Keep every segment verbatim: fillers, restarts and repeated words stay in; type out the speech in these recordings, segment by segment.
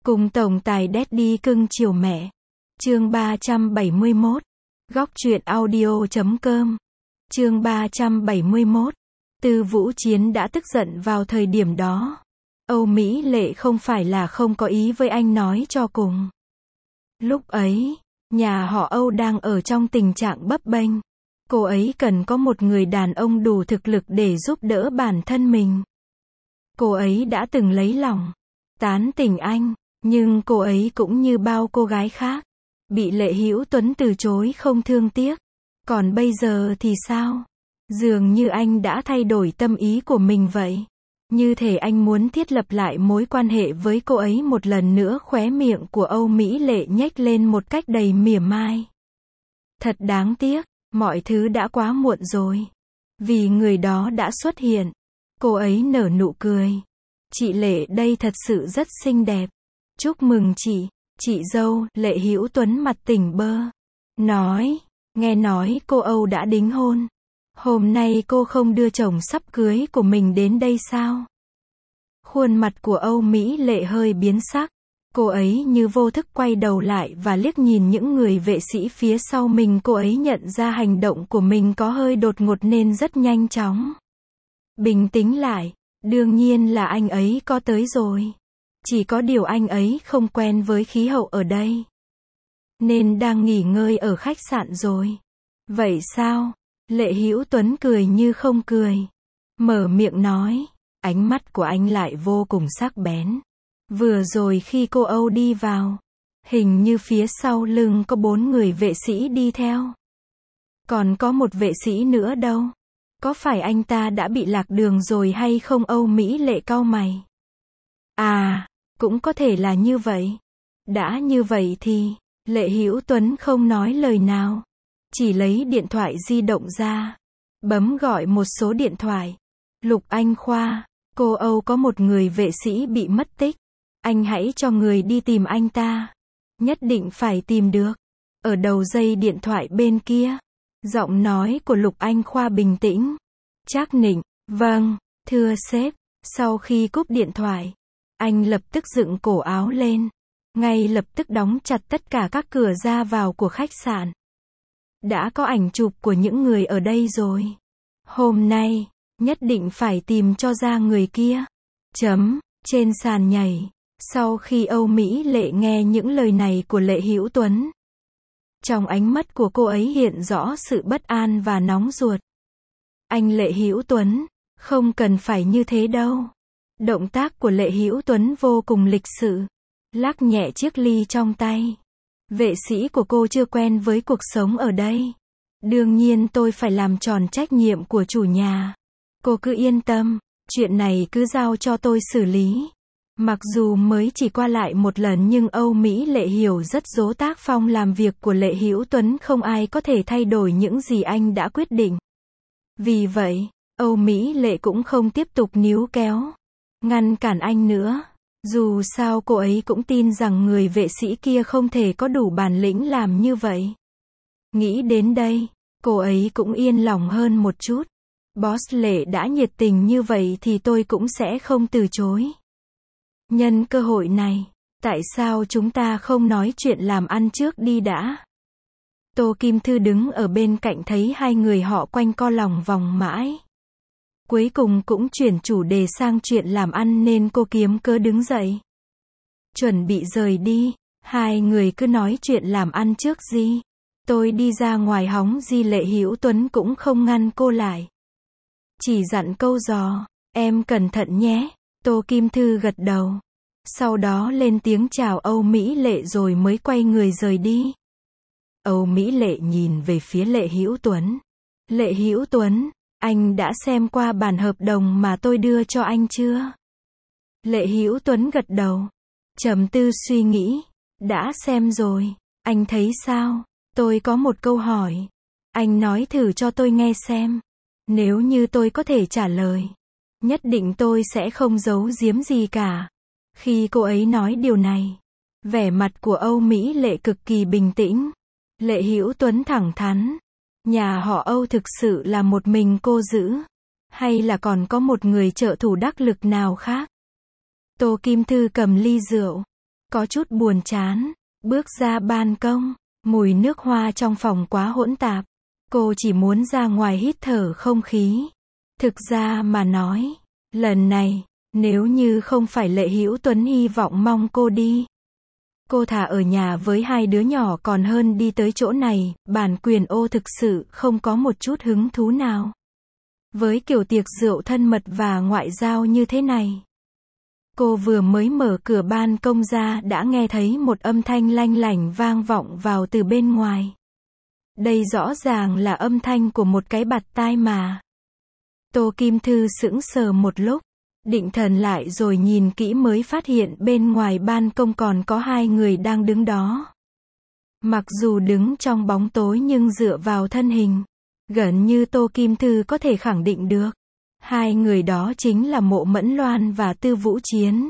Cùng tổng tài Daddy cưng chiều mẹ. Chương ba trăm bảy mươi mốt. Góc truyện audio chấm com. Chương ba trăm bảy mươi mốt. Tư Vũ Chiến đã tức giận vào thời điểm đó. Âu Mỹ Lệ không phải là không có ý với anh nói cho cùng. Lúc ấy, nhà họ Âu đang ở trong tình trạng bấp bênh. Cô ấy cần có một người đàn ông đủ thực lực để giúp đỡ bản thân mình. Cô ấy đã từng lấy lòng, tán tỉnh anh, nhưng cô ấy cũng như bao cô gái khác, bị Lệ Hữu Tuấn từ chối không thương tiếc. Còn bây giờ thì sao? Dường như anh đã thay đổi tâm ý của mình vậy. Như thể anh muốn thiết lập lại mối quan hệ với cô ấy một lần nữa. Khóe miệng của Âu Mỹ Lệ nhếch lên một cách đầy mỉa mai. Thật đáng tiếc, mọi thứ đã quá muộn rồi. Vì người đó đã xuất hiện. Cô ấy nở nụ cười. Chị Lệ đây thật sự rất xinh đẹp. Chúc mừng chị, chị dâu. Lệ Hữu Tuấn mặt tỉnh bơ. Nói, nghe nói cô Âu đã đính hôn. Hôm nay cô không đưa chồng sắp cưới của mình đến đây sao? Khuôn mặt của Âu Mỹ Lệ hơi biến sắc. Cô ấy như vô thức quay đầu lại và liếc nhìn những người vệ sĩ phía sau mình. Cô ấy nhận ra hành động của mình có hơi đột ngột nên rất nhanh chóng bình tĩnh lại. Đương nhiên là anh ấy có tới rồi. Chỉ có điều anh ấy không quen với khí hậu ở đây, nên đang nghỉ ngơi ở khách sạn rồi. Vậy sao? Lệ Hữu Tuấn cười như không cười. Mở miệng nói. Ánh mắt của anh lại vô cùng sắc bén. Vừa rồi khi cô Âu đi vào, hình như phía sau lưng có bốn người vệ sĩ đi theo. Còn có một vệ sĩ nữa đâu? Có phải anh ta đã bị lạc đường rồi hay không? Âu Mỹ Lệ cau mày. À, cũng có thể là như vậy. Đã như vậy thì, Lệ Hữu Tuấn không nói lời nào. Chỉ lấy điện thoại di động ra. Bấm gọi một số điện thoại. Lục Anh Khoa, cô Âu có một người vệ sĩ bị mất tích. Anh hãy cho người đi tìm anh ta. Nhất định phải tìm được. Ở đầu dây điện thoại bên kia, giọng nói của Lục Anh Khoa bình tĩnh, trắc ẩn. Vâng, thưa sếp. Sau khi cúp điện thoại, anh lập tức dựng cổ áo lên. Ngay lập tức đóng chặt tất cả các cửa ra vào của khách sạn. Đã có ảnh chụp của những người ở đây rồi. Hôm nay, nhất định phải tìm cho ra người kia. Chấm, trên sàn nhảy. Sau khi Âu Mỹ Lệ nghe những lời này của Lệ Hữu Tuấn, trong ánh mắt của cô ấy hiện rõ sự bất an và nóng ruột. Anh Lệ Hữu Tuấn, không cần phải như thế đâu. Động tác của Lệ Hữu Tuấn vô cùng lịch sự. Lắc nhẹ chiếc ly trong tay. Vệ sĩ của cô chưa quen với cuộc sống ở đây. Đương nhiên tôi phải làm tròn trách nhiệm của chủ nhà. Cô cứ yên tâm, chuyện này cứ giao cho tôi xử lý. Mặc dù mới chỉ qua lại một lần nhưng Âu Mỹ Lệ hiểu rất rõ tác phong làm việc của Lệ Hữu Tuấn, không ai có thể thay đổi những gì anh đã quyết định. Vì vậy, Âu Mỹ Lệ cũng không tiếp tục níu kéo, ngăn cản anh nữa. Dù sao cô ấy cũng tin rằng người vệ sĩ kia không thể có đủ bản lĩnh làm như vậy. Nghĩ đến đây, cô ấy cũng yên lòng hơn một chút. Boss Lệ đã nhiệt tình như vậy thì tôi cũng sẽ không từ chối. Nhân cơ hội này, tại sao chúng ta không nói chuyện làm ăn trước đi đã? Tô Kim Thư đứng ở bên cạnh thấy hai người họ quanh co lòng vòng mãi. Cuối cùng cũng chuyển chủ đề sang chuyện làm ăn nên cô kiếm cớ đứng dậy. Chuẩn bị rời đi, hai người cứ nói chuyện làm ăn trước gì. Tôi đi ra ngoài hóng gì. Lệ Hữu Tuấn cũng không ngăn cô lại. Chỉ dặn câu dò, em cẩn thận nhé. Tô Kim Thư gật đầu. Sau đó lên tiếng chào Âu Mỹ Lệ rồi mới quay người rời đi. Âu Mỹ Lệ nhìn về phía Lệ Hữu Tuấn. Lệ Hữu Tuấn, anh đã xem qua bản hợp đồng mà tôi đưa cho anh chưa? Lệ Hữu Tuấn gật đầu. Trầm tư suy nghĩ. Đã xem rồi. Anh thấy sao? Tôi có một câu hỏi. Anh nói thử cho tôi nghe xem. Nếu như tôi có thể trả lời, nhất định tôi sẽ không giấu giếm gì cả. Khi cô ấy nói điều này, vẻ mặt của Âu Mỹ Lệ cực kỳ bình tĩnh. Lệ Hữu Tuấn thẳng thắn. Nhà họ Âu thực sự là một mình cô giữ? Hay là còn có một người trợ thủ đắc lực nào khác? Tô Kim Thư cầm ly rượu. có chút buồn chán, bước ra ban công, mùi nước hoa trong phòng quá hỗn tạp. Cô chỉ muốn ra ngoài hít thở không khí. Thực ra mà nói, lần này, nếu như không phải Lệ Hữu Tuấn hy vọng mong cô đi, cô thà ở nhà với hai đứa nhỏ còn hơn đi tới chỗ này. Bản quyền ô thực sự không có một chút hứng thú nào với kiểu tiệc rượu thân mật và ngoại giao như thế này. Cô vừa mới mở cửa ban công ra đã nghe thấy một âm thanh lanh lảnh vang vọng vào từ bên ngoài. Đây rõ ràng là âm thanh của một cái bạt tai mà. Tô Kim Thư sững sờ một lúc, định thần lại rồi nhìn kỹ mới phát hiện bên ngoài ban công còn có hai người đang đứng đó. Mặc dù đứng trong bóng tối nhưng dựa vào thân hình, gần như Tô Kim Thư có thể khẳng định được. Hai người đó chính là Mộ Mẫn Loan và Tư Vũ Chiến.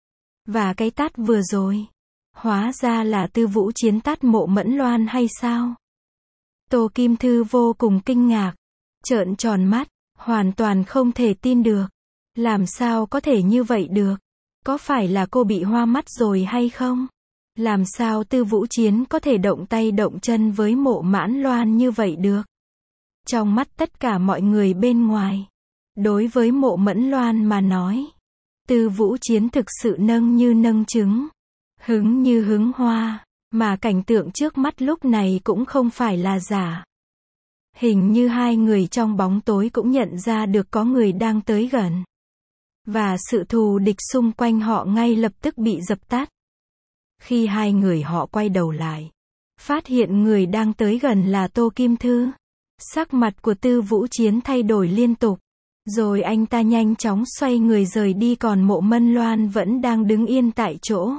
Và cái tát vừa rồi, hóa ra là Tư Vũ Chiến tát Mộ Mẫn Loan hay sao? Tô Kim Thư vô cùng kinh ngạc, trợn tròn mắt, hoàn toàn không thể tin được. Làm sao có thể như vậy được? Có phải là cô bị hoa mắt rồi hay không? Làm sao Tư Vũ Chiến có thể động tay động chân với Mộ Mãn Loan như vậy được? Trong mắt tất cả mọi người bên ngoài, đối với Mộ Mẫn Loan mà nói, Tư Vũ Chiến thực sự nâng như nâng trứng, hứng như hứng hoa, mà cảnh tượng trước mắt lúc này cũng không phải là giả. Hình như hai người trong bóng tối cũng nhận ra được có người đang tới gần. Và sự thù địch xung quanh họ ngay lập tức bị dập tắt. Khi hai người họ quay đầu lại, phát hiện người đang tới gần là Tô Kim Thư. Sắc mặt của Tư Vũ Chiến thay đổi liên tục. Rồi anh ta nhanh chóng xoay người rời đi còn Mộ Mẫn Loan vẫn đang đứng yên tại chỗ.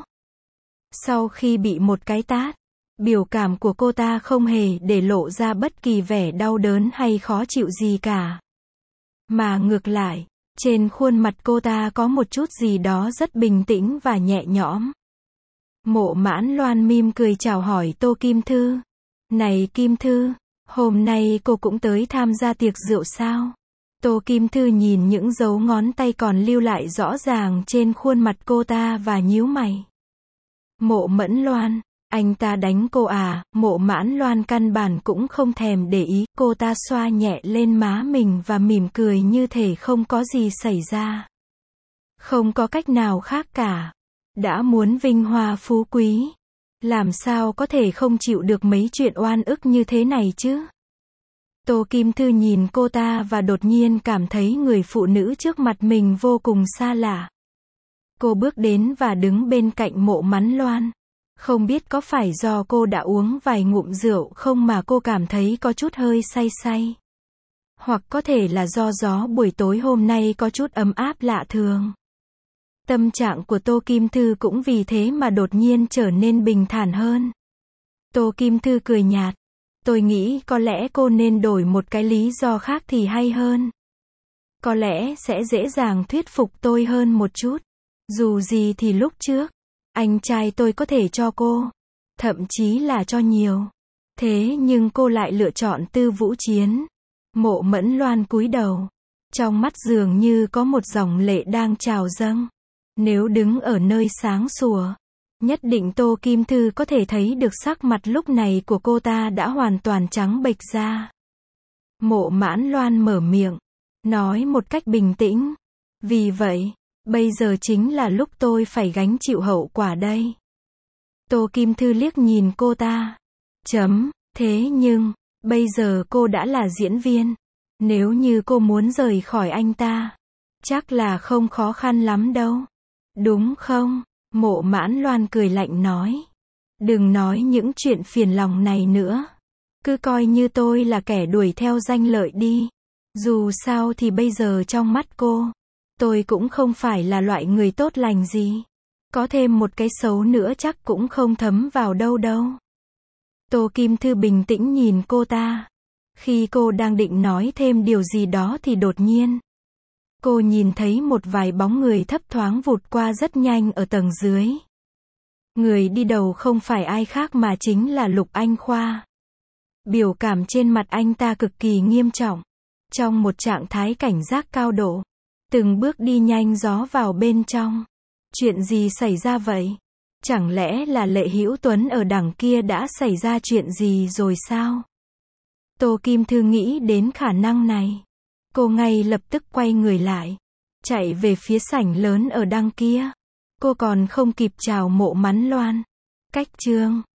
Sau khi bị một cái tát, biểu cảm của cô ta không hề để lộ ra bất kỳ vẻ đau đớn hay khó chịu gì cả. Mà ngược lại, trên khuôn mặt cô ta có một chút gì đó rất bình tĩnh và nhẹ nhõm. Mộ Mãn Loan mỉm cười chào hỏi Tô Kim Thư. Này Kim Thư, hôm nay cô cũng tới tham gia tiệc rượu sao? Tô Kim Thư nhìn những dấu ngón tay còn lưu lại rõ ràng trên khuôn mặt cô ta và nhíu mày. Mộ Mẫn Loan, anh ta đánh cô à? Mộ Mãn Loan căn bản cũng không thèm để ý, cô ta xoa nhẹ lên má mình và mỉm cười như thể không có gì xảy ra. Không có cách nào khác cả. Đã muốn vinh hoa phú quý, làm sao có thể không chịu được mấy chuyện oan ức như thế này chứ? Tô Kim Thư nhìn cô ta và đột nhiên cảm thấy người phụ nữ trước mặt mình vô cùng xa lạ. Cô bước đến và đứng bên cạnh Mộ Mẫn Loan. Không biết có phải do cô đã uống vài ngụm rượu không mà cô cảm thấy có chút hơi say say. Hoặc có thể là do gió buổi tối hôm nay có chút ấm áp lạ thường. Tâm trạng của Tô Kim Thư cũng vì thế mà đột nhiên trở nên bình thản hơn. Tô Kim Thư cười nhạt. Tôi nghĩ có lẽ cô nên đổi một cái lý do khác thì hay hơn. Có lẽ sẽ dễ dàng thuyết phục tôi hơn một chút. Dù gì thì lúc trước, anh trai tôi có thể cho cô, thậm chí là cho nhiều. Thế nhưng cô lại lựa chọn Tư Vũ Chiến. Mộ Mẫn Loan cúi đầu. Trong mắt dường như có một dòng lệ đang trào dâng. Nếu đứng ở nơi sáng sủa, nhất định Tô Kim Thư có thể thấy được sắc mặt lúc này của cô ta đã hoàn toàn trắng bệch ra. Mộ Mãn Loan mở miệng, nói một cách bình tĩnh. Vì vậy, bây giờ chính là lúc tôi phải gánh chịu hậu quả đây. Tô Kim Thư liếc nhìn cô ta. Chấm, thế nhưng, bây giờ cô đã là diễn viên. Nếu như cô muốn rời khỏi anh ta, chắc là không khó khăn lắm đâu. Đúng không? Mộ Mãn Loan cười lạnh nói. Đừng nói những chuyện phiền lòng này nữa. Cứ coi như tôi là kẻ đuổi theo danh lợi đi. Dù sao thì bây giờ trong mắt cô, tôi cũng không phải là loại người tốt lành gì. Có thêm một cái xấu nữa chắc cũng không thấm vào đâu đâu. Tô Kim Thư bình tĩnh nhìn cô ta. Khi cô đang định nói thêm điều gì đó thì đột nhiên, cô nhìn thấy một vài bóng người thấp thoáng vụt qua rất nhanh ở tầng dưới. Người đi đầu không phải ai khác mà chính là Lục Anh Khoa. Biểu cảm trên mặt anh ta cực kỳ nghiêm trọng. Trong một trạng thái cảnh giác cao độ. Từng bước đi nhanh gió vào bên trong. Chuyện gì xảy ra vậy? Chẳng lẽ là Lệ Hữu Tuấn ở đằng kia đã xảy ra chuyện gì rồi sao? Tô Kim Thư nghĩ đến khả năng này. Cô ngay lập tức quay người lại, chạy về phía sảnh lớn ở đằng kia. Cô còn không kịp chào Mộ Mắn Loan. Cách chương